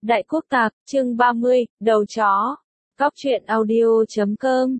Đại Quốc Tạc, chương 30, đầu chó. Cóc truyện audio.com.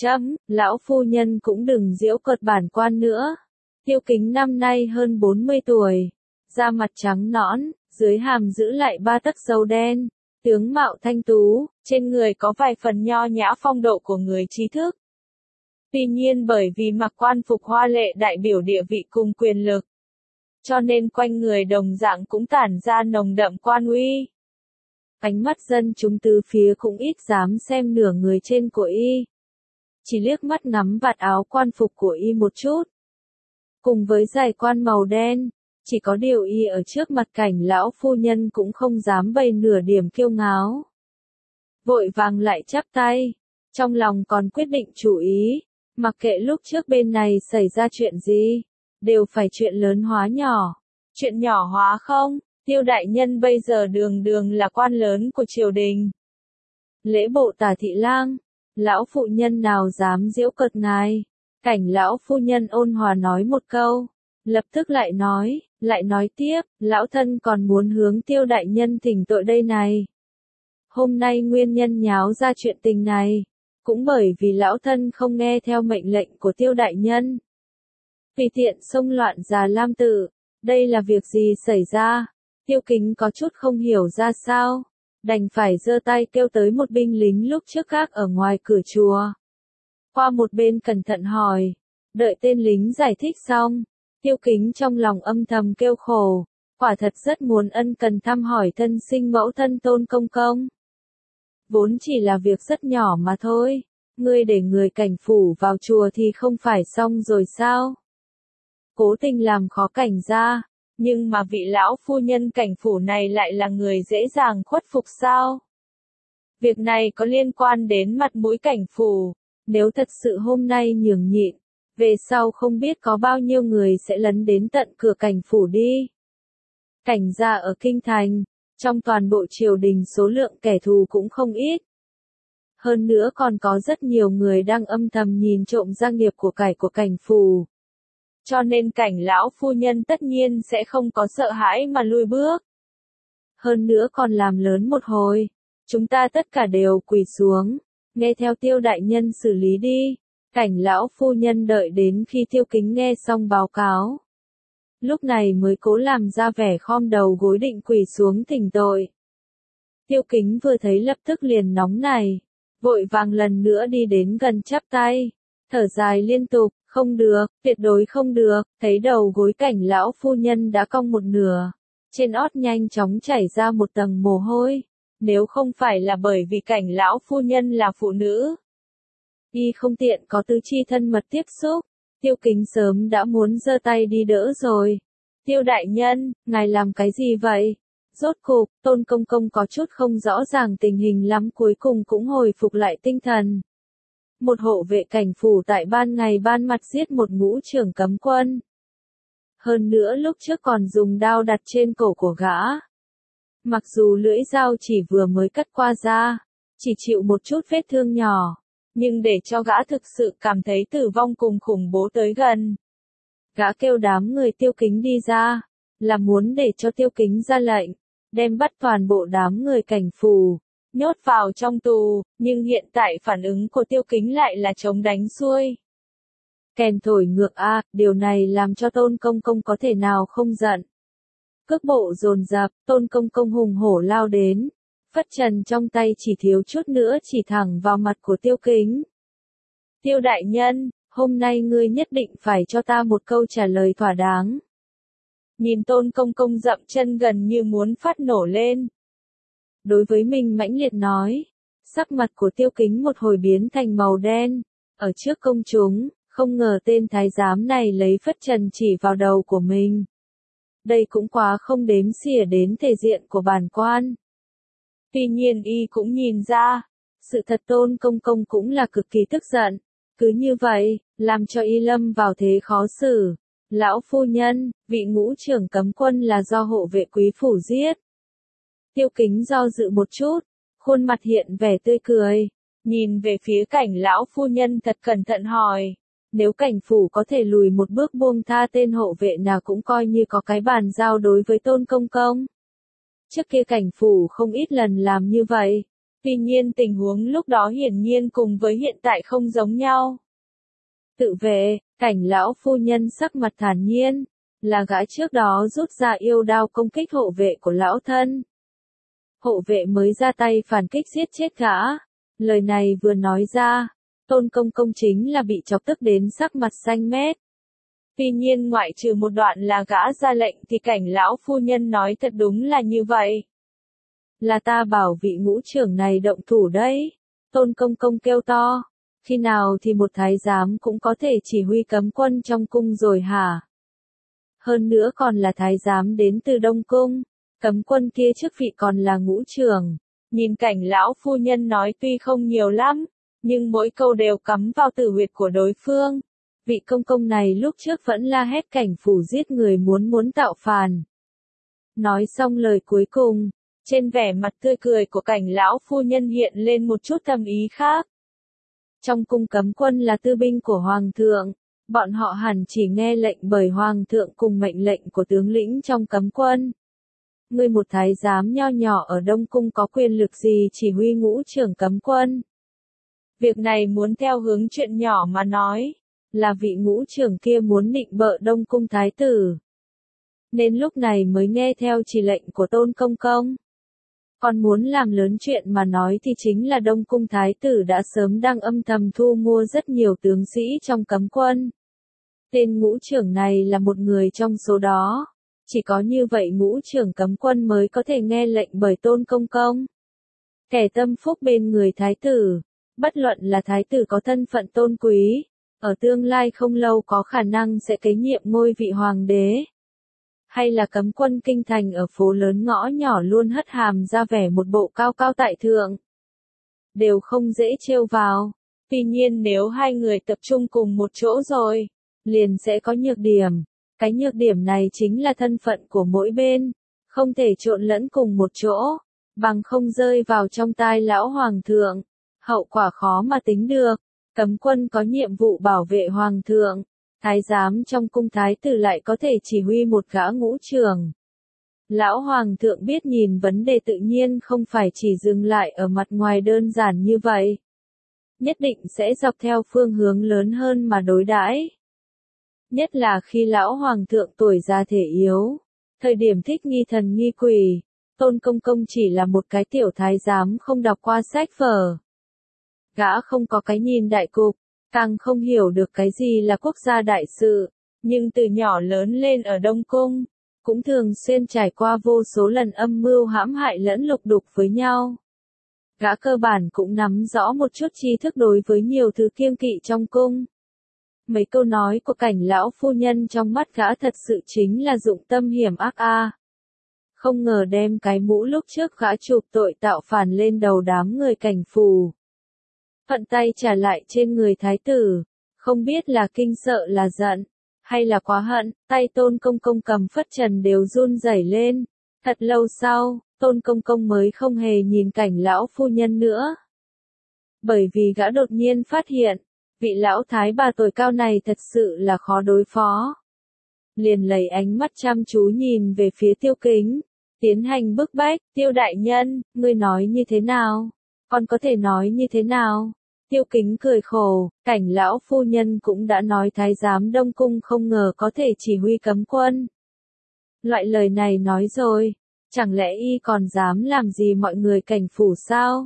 Lão phu nhân cũng đừng giễu cợt bản quan nữa. Tiêu Kính năm nay hơn 40 tuổi. Da mặt trắng nõn, dưới hàm giữ lại 3 tấc râu đen. Tướng mạo thanh tú, trên người có vài phần nho nhã phong độ của người trí thức. Tuy nhiên bởi vì mặc quan phục hoa lệ đại biểu địa vị cùng quyền lực, cho nên quanh người đồng dạng cũng tản ra nồng đậm quan uy. Ánh mắt dân chúng tứ phía cũng ít dám xem nửa người trên của y. Chỉ liếc mắt ngắm vạt áo quan phục của y một chút. Cùng với giày quan màu đen, chỉ có điều y ở trước mặt Cảnh lão phu nhân cũng không dám bày nửa điểm kiêu ngáo. Vội vàng lại chắp tay, trong lòng còn quyết định chủ ý, mặc kệ lúc trước bên này xảy ra chuyện gì, đều phải chuyện lớn hóa nhỏ. Chuyện nhỏ hóa không? Tiêu đại nhân bây giờ đường đường là quan lớn của triều đình. Lễ bộ Tả thị lang, lão phụ nhân nào dám giễu cợt ngài. Cảnh lão phu nhân ôn hòa nói một câu, lập tức lại nói tiếp, lão thân còn muốn hướng Tiêu đại nhân thỉnh tội đây này. Hôm nay nguyên nhân nháo ra chuyện tình này, cũng bởi vì lão thân không nghe theo mệnh lệnh của Tiêu đại nhân. Tùy tiện xông loạn Già Lam Tự, đây là việc gì xảy ra? Tiêu Kính có chút không hiểu ra sao, đành phải giơ tay kêu tới một binh lính lúc trước gác ở ngoài cửa chùa. Qua một bên cẩn thận hỏi, đợi tên lính giải thích xong, Tiêu Kính trong lòng âm thầm kêu khổ, quả thật rất muốn ân cần thăm hỏi thân sinh mẫu thân Tôn công công. Vốn chỉ là việc rất nhỏ mà thôi, ngươi để người Cảnh phủ vào chùa thì không phải xong rồi sao? Cố tình làm khó Cảnh gia. Nhưng mà vị lão phu nhân Cảnh phủ này lại là người dễ dàng khuất phục sao? Việc này có liên quan đến mặt mũi Cảnh phủ, nếu thật sự hôm nay nhường nhịn, về sau không biết có bao nhiêu người sẽ lấn đến tận cửa Cảnh phủ đi. Cảnh gia ở Kinh Thành, trong toàn bộ triều đình số lượng kẻ thù cũng không ít. Hơn nữa còn có rất nhiều người đang âm thầm nhìn trộm gia nghiệp của Cảnh phủ. Cho nên Cảnh lão phu nhân tất nhiên sẽ không có sợ hãi mà lui bước. Hơn nữa còn làm lớn một hồi, chúng ta tất cả đều quỳ xuống, nghe theo Tiêu đại nhân xử lý đi. Cảnh lão phu nhân đợi đến khi Tiêu Kính nghe xong báo cáo, lúc này mới cố làm ra vẻ khom đầu gối định quỳ xuống thỉnh tội. Tiêu Kính vừa thấy lập tức liền nóng này, vội vàng lần nữa đi đến gần chắp tay, thở dài liên tục. Không được, tuyệt đối không được, thấy đầu gối Cảnh lão phu nhân đã cong một nửa, trên ót nhanh chóng chảy ra một tầng mồ hôi, nếu không phải là bởi vì Cảnh lão phu nhân là phụ nữ, y không tiện có tứ chi thân mật tiếp xúc, Tiêu Kính sớm đã muốn giơ tay đi đỡ rồi. Tiêu đại nhân, ngài làm cái gì vậy? Rốt cục, Tôn công công có chút không rõ ràng tình hình lắm, cuối cùng cũng hồi phục lại tinh thần. Một hộ vệ Cảnh phủ tại ban ngày ban mặt giết một ngũ trưởng cấm quân. Hơn nữa lúc trước còn dùng đao đặt trên cổ của gã. Mặc dù lưỡi dao chỉ vừa mới cắt qua da, chỉ chịu một chút vết thương nhỏ, nhưng để cho gã thực sự cảm thấy tử vong cùng khủng bố tới gần. Gã kêu đám người Tiêu Kính đi ra, là muốn để cho Tiêu Kính ra lệnh, đem bắt toàn bộ đám người Cảnh phủ, nhốt vào trong tù, nhưng hiện tại phản ứng của Tiêu Kính lại là chống đánh xuôi. Kèn thổi ngược điều này làm cho Tôn công công có thể nào không giận. Cước bộ dồn dập, Tôn công công hùng hổ lao đến, phất trần trong tay chỉ thiếu chút nữa chỉ thẳng vào mặt của Tiêu Kính. Tiêu đại nhân, hôm nay ngươi nhất định phải cho ta một câu trả lời thỏa đáng. Nhìn Tôn công công dậm chân gần như muốn phát nổ lên. Đối với mình mãnh liệt nói, sắc mặt của Tiêu Kính một hồi biến thành màu đen, ở trước công chúng, không ngờ tên thái giám này lấy phất trần chỉ vào đầu của mình. Đây cũng quá không đếm xỉa đến thể diện của bản quan. Tuy nhiên y cũng nhìn ra, sự thật Tôn công công cũng là cực kỳ tức giận, cứ như vậy, làm cho y lâm vào thế khó xử. Lão phu nhân, vị ngũ trưởng cấm quân là do hộ vệ quý phủ giết. Tiêu Kính do dự một chút, khuôn mặt hiện vẻ tươi cười, nhìn về phía Cảnh lão phu nhân thật cẩn thận hỏi, nếu Cảnh phủ có thể lùi một bước buông tha tên hộ vệ nào cũng coi như có cái bàn giao đối với Tôn công công. Trước kia cảnh phủ không ít lần làm như vậy. Tuy nhiên tình huống lúc đó hiển nhiên cùng với hiện tại không giống nhau. Tự vệ, cảnh lão phu nhân sắc mặt thản nhiên, là gã trước đó rút ra yêu đao công kích hộ vệ của lão thân. Hộ vệ mới ra tay phản kích giết chết gã. Lời này vừa nói ra, Tôn Công Công chính là bị chọc tức đến sắc mặt xanh mét. Tuy nhiên ngoại trừ một đoạn là gã ra lệnh thì cảnh lão phu nhân nói thật đúng là như vậy. Là ta bảo vị ngũ trưởng này động thủ đấy. Tôn Công Công kêu to. Khi nào thì một thái giám cũng có thể chỉ huy cấm quân trong cung rồi hả? Hơn nữa còn là thái giám đến từ Đông Cung. Cấm quân kia chức vị còn là ngũ trưởng. Nhìn cảnh lão phu nhân nói tuy không nhiều lắm, nhưng mỗi câu đều cắm vào tử huyệt của đối phương. Vị công công này lúc trước vẫn la hét cảnh phủ giết người muốn tạo phản. Nói xong lời cuối cùng, trên vẻ mặt tươi cười của cảnh lão phu nhân hiện lên một chút thâm ý khác. Trong cung cấm quân là tư binh của Hoàng thượng, bọn họ hẳn chỉ nghe lệnh bởi Hoàng thượng cùng mệnh lệnh của tướng lĩnh trong cấm quân. Ngươi một thái giám nho nhỏ ở Đông Cung có quyền lực gì chỉ huy ngũ trưởng cấm quân? Việc này muốn theo hướng chuyện nhỏ mà nói, là vị ngũ trưởng kia muốn nịnh bợ Đông Cung thái tử. Nên lúc này mới nghe theo chỉ lệnh của Tôn Công Công. Còn muốn làm lớn chuyện mà nói thì chính là Đông Cung thái tử đã sớm đang âm thầm thu mua rất nhiều tướng sĩ trong cấm quân. Tên ngũ trưởng này là một người trong số đó. Chỉ có như vậy ngũ trưởng cấm quân mới có thể nghe lệnh bởi Tôn Công Công. Kẻ tâm phúc bên người thái tử, bất luận là thái tử có thân phận tôn quý, ở tương lai không lâu có khả năng sẽ kế nhiệm ngôi vị hoàng đế. Hay là cấm quân kinh thành ở phố lớn ngõ nhỏ luôn hất hàm ra vẻ một bộ cao cao tại thượng. Đều không dễ trêu vào. Tuy nhiên nếu hai người tập trung cùng một chỗ rồi, liền sẽ có nhược điểm. Cái nhược điểm này chính là thân phận của mỗi bên, không thể trộn lẫn cùng một chỗ, bằng không rơi vào trong tai lão hoàng thượng, hậu quả khó mà tính được. Cấm quân có nhiệm vụ bảo vệ hoàng thượng, thái giám trong cung thái tử lại có thể chỉ huy một gã ngũ trưởng. Lão hoàng thượng biết nhìn vấn đề tự nhiên không phải chỉ dừng lại ở mặt ngoài đơn giản như vậy. Nhất định sẽ dọc theo phương hướng lớn hơn mà đối đãi. Nhất là khi lão hoàng thượng tuổi già thể yếu, thời điểm thích nghi thần nghi quỷ, Tôn Công Công chỉ là một cái tiểu thái giám không đọc qua sách vở. Gã không có cái nhìn đại cục, càng không hiểu được cái gì là quốc gia đại sự, nhưng từ nhỏ lớn lên ở Đông Cung, cũng thường xuyên trải qua vô số lần âm mưu hãm hại lẫn lục đục với nhau. Gã cơ bản cũng nắm rõ một chút tri thức đối với nhiều thứ kiêng kỵ trong cung. Mấy câu nói của cảnh lão phu nhân trong mắt gã thật sự chính là dụng tâm hiểm ác a. Không ngờ đem cái mũ lúc trước gã chụp tội tạo phản lên đầu đám người cảnh phủ. Phận tay trả lại trên người thái tử, không biết là kinh sợ là giận, hay là quá hận, tay Tôn Công Công cầm phất trần đều run rẩy lên. Thật lâu sau, Tôn Công Công mới không hề nhìn cảnh lão phu nhân nữa. Bởi vì gã đột nhiên phát hiện, vị lão thái bà tuổi cao này thật sự là khó đối phó. Liền lấy ánh mắt chăm chú nhìn về phía Tiêu Kính, tiến hành bức bách. Tiêu đại nhân, ngươi nói như thế nào? Con có thể nói như thế nào? Tiêu Kính cười khổ, cảnh lão phu nhân cũng đã nói thái giám Đông Cung không ngờ có thể chỉ huy cấm quân. Loại lời này nói rồi, chẳng lẽ y còn dám làm gì mọi người cảnh phủ sao?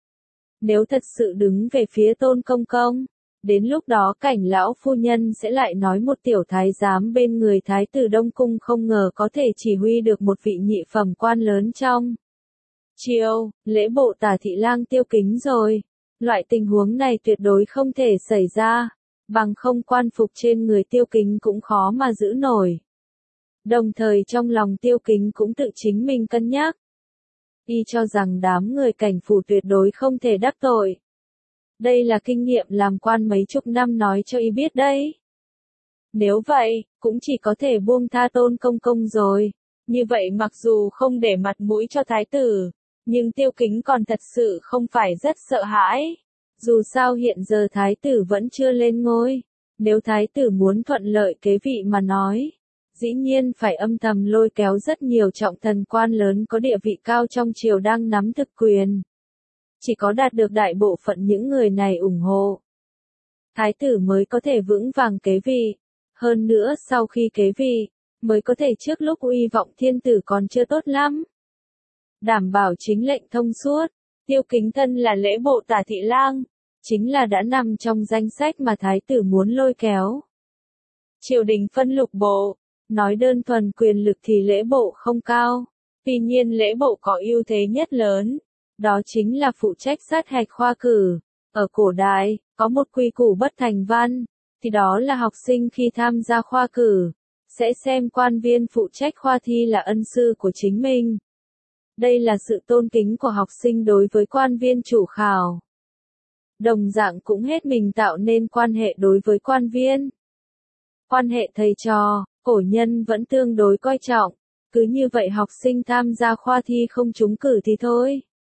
Nếu thật sự đứng về phía Tôn Công Công, đến lúc đó cảnh lão phu nhân sẽ lại nói một tiểu thái giám bên người thái tử Đông Cung không ngờ có thể chỉ huy được một vị nhị phẩm quan lớn trong triều, lễ bộ Tả thị lang Tiêu Kính rồi. Loại tình huống này tuyệt đối không thể xảy ra, bằng không quan phục trên người Tiêu Kính cũng khó mà giữ nổi. Đồng thời trong lòng Tiêu Kính cũng tự chính mình cân nhắc. Y cho rằng đám người cảnh phủ tuyệt đối không thể đắc tội. Đây là kinh nghiệm làm quan mấy chục năm nói cho y biết đấy. Nếu vậy, cũng chỉ có thể buông tha Tôn Công Công rồi. Như vậy mặc dù không để mặt mũi cho thái tử, nhưng Tiêu Kính còn thật sự không phải rất sợ hãi. Dù sao hiện giờ thái tử vẫn chưa lên ngôi. Nếu thái tử muốn thuận lợi kế vị mà nói, dĩ nhiên phải âm thầm lôi kéo rất nhiều trọng thần quan lớn có địa vị cao trong triều đang nắm thực quyền. Chỉ có đạt được đại bộ phận những người này ủng hộ, thái tử mới có thể vững vàng kế vị. Hơn nữa sau khi kế vị, mới có thể trước lúc uy vọng thiên tử còn chưa tốt lắm. Đảm bảo chính lệnh thông suốt, Tiêu Kính thân là lễ bộ tả thị lang, chính là đã nằm trong danh sách mà thái tử muốn lôi kéo. Triều đình phân lục bộ, nói đơn thuần quyền lực thì lễ bộ không cao, tuy nhiên lễ bộ có ưu thế nhất lớn, đó chính là phụ trách sát hạch khoa cử. Ở cổ đại, có một quy củ bất thành văn, thì đó là học sinh khi tham gia khoa cử, sẽ xem quan viên phụ trách khoa thi là ân sư của chính mình. Đây là sự tôn kính của học sinh đối với quan viên chủ khảo. Đồng dạng cũng hết mình tạo nên quan hệ đối với quan viên. Quan hệ thầy trò, cổ nhân vẫn tương đối coi trọng, cứ như vậy học sinh tham gia khoa thi không trúng cử thì thôi.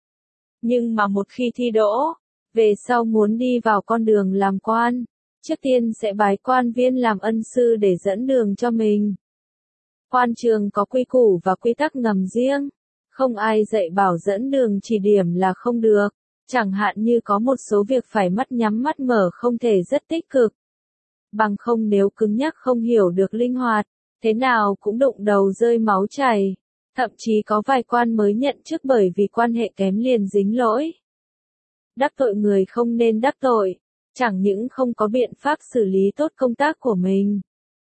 Nhưng mà một khi thi đỗ, về sau muốn đi vào con đường làm quan, trước tiên sẽ bái quan viên làm ân sư để dẫn đường cho mình. Quan trường có quy củ và quy tắc ngầm riêng, không ai dạy bảo dẫn đường chỉ điểm là không được, chẳng hạn như có một số việc phải mắt nhắm mắt mở không thể rất tích cực. Bằng không nếu cứng nhắc không hiểu được linh hoạt, thế nào cũng đụng đầu rơi máu chảy. Thậm chí có vài quan mới nhận chức bởi vì quan hệ kém liền dính lỗi. Đắc tội người không nên đắc tội, chẳng những không có biện pháp xử lý tốt công tác của mình.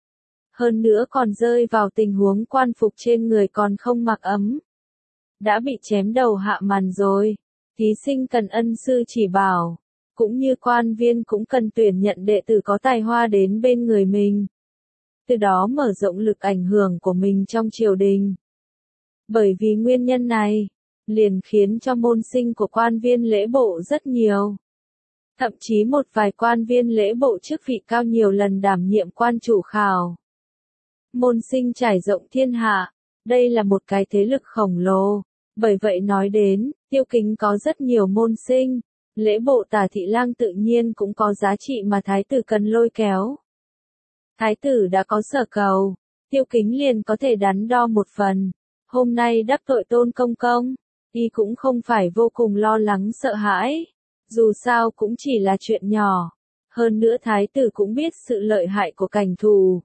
Hơn nữa còn rơi vào tình huống quan phục trên người còn không mặc ấm. Đã bị chém đầu hạ màn rồi, thí sinh cần ân sư chỉ bảo, cũng như quan viên cũng cần tuyển nhận đệ tử có tài hoa đến bên người mình. Từ đó mở rộng lực ảnh hưởng của mình trong triều đình. Bởi vì nguyên nhân này, liền khiến cho môn sinh của quan viên lễ bộ rất nhiều. Thậm chí một vài quan viên lễ bộ chức vị cao nhiều lần đảm nhiệm quan chủ khảo. Môn sinh trải rộng thiên hạ, đây là một cái thế lực khổng lồ. Bởi vậy nói đến, Tiêu Kính có rất nhiều môn sinh, lễ bộ tả thị lang tự nhiên cũng có giá trị mà thái tử cần lôi kéo. Thái tử đã có sở cầu, Tiêu Kính liền có thể đắn đo một phần. Hôm nay đắc tội Tôn Công Công, y cũng không phải vô cùng lo lắng sợ hãi, dù sao cũng chỉ là chuyện nhỏ. Hơn nữa thái tử cũng biết sự lợi hại của cảnh thù,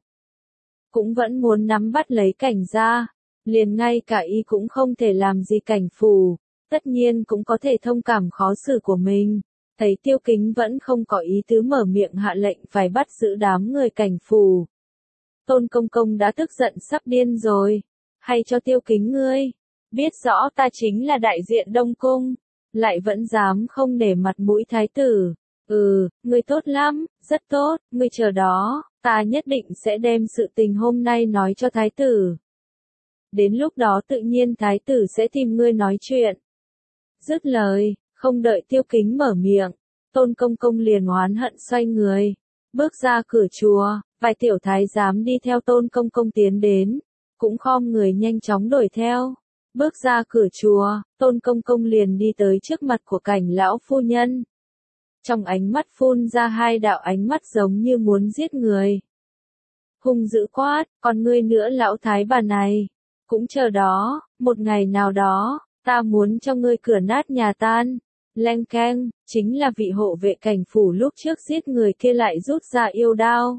cũng vẫn muốn nắm bắt lấy cảnh ra, liền ngay cả y cũng không thể làm gì cảnh phù, tất nhiên cũng có thể thông cảm khó xử của mình. Thấy Tiêu Kính vẫn không có ý tứ mở miệng hạ lệnh phải bắt giữ đám người cảnh phù. Tôn Công Công đã tức giận sắp điên rồi. Hay cho Tiêu Kính ngươi, biết rõ ta chính là đại diện Đông Cung, lại vẫn dám không nể mặt mũi thái tử. Ngươi tốt lắm, rất tốt, ngươi chờ đó, ta nhất định sẽ đem sự tình hôm nay nói cho thái tử. Đến lúc đó tự nhiên thái tử sẽ tìm ngươi nói chuyện. Dứt lời, không đợi Tiêu Kính mở miệng, Tôn Công Công liền oán hận xoay người, bước ra cửa chùa, vài tiểu thái giám đi theo Tôn Công Công tiến đến, cũng khom người nhanh chóng đuổi theo. Bước ra cửa chùa, Tôn Công Công liền đi tới trước mặt của Cảnh lão phu nhân. Trong ánh mắt phun ra hai đạo ánh mắt giống như muốn giết người. Hung dữ quát, còn ngươi nữa lão thái bà này, cũng chờ đó, một ngày nào đó, ta muốn cho ngươi cửa nát nhà tan. Leng keng, chính là vị hộ vệ Cảnh phủ lúc trước giết người kia lại rút ra yêu đao.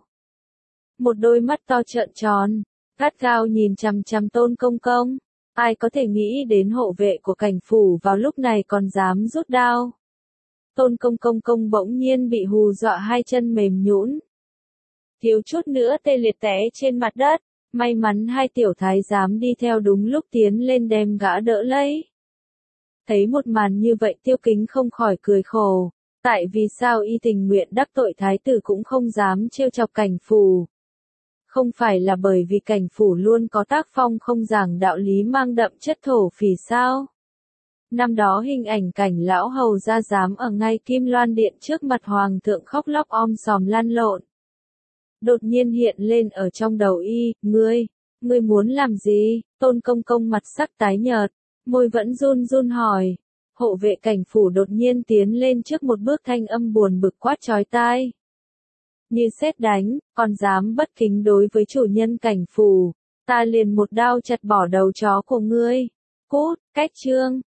Một đôi mắt to trợn tròn, gắt gao nhìn chằm chằm Tôn Công Công. Ai có thể nghĩ đến hộ vệ của Cảnh phủ vào lúc này còn dám rút đao. Tôn Công Công bỗng nhiên bị hù dọa hai chân mềm nhũn, thiếu chút nữa tê liệt té trên mặt đất. May mắn hai tiểu thái giám đi theo đúng lúc tiến lên đem gã đỡ lấy. Thấy một màn như vậy Tiêu Kính không khỏi cười khổ. Tại vì sao y tình nguyện đắc tội thái tử cũng không dám trêu chọc Cảnh phủ. Không phải là bởi vì Cảnh phủ luôn có tác phong không giảng đạo lý mang đậm chất thổ phỉ sao? Năm đó hình ảnh Cảnh lão hầu ra dám ở ngay Kim Loan Điện trước mặt hoàng thượng khóc lóc om sòm lăn lộn. Đột nhiên hiện lên ở trong đầu y, ngươi muốn làm gì? Tôn Công Công mặt sắc tái nhợt, môi vẫn run run hỏi. Hộ vệ Cảnh phủ đột nhiên tiến lên trước một bước, thanh âm buồn bực quát chói tai. Như sét đánh, còn dám bất kính đối với chủ nhân Cảnh phủ, ta liền một đao chặt bỏ đầu chó của ngươi. Cút, cách chương.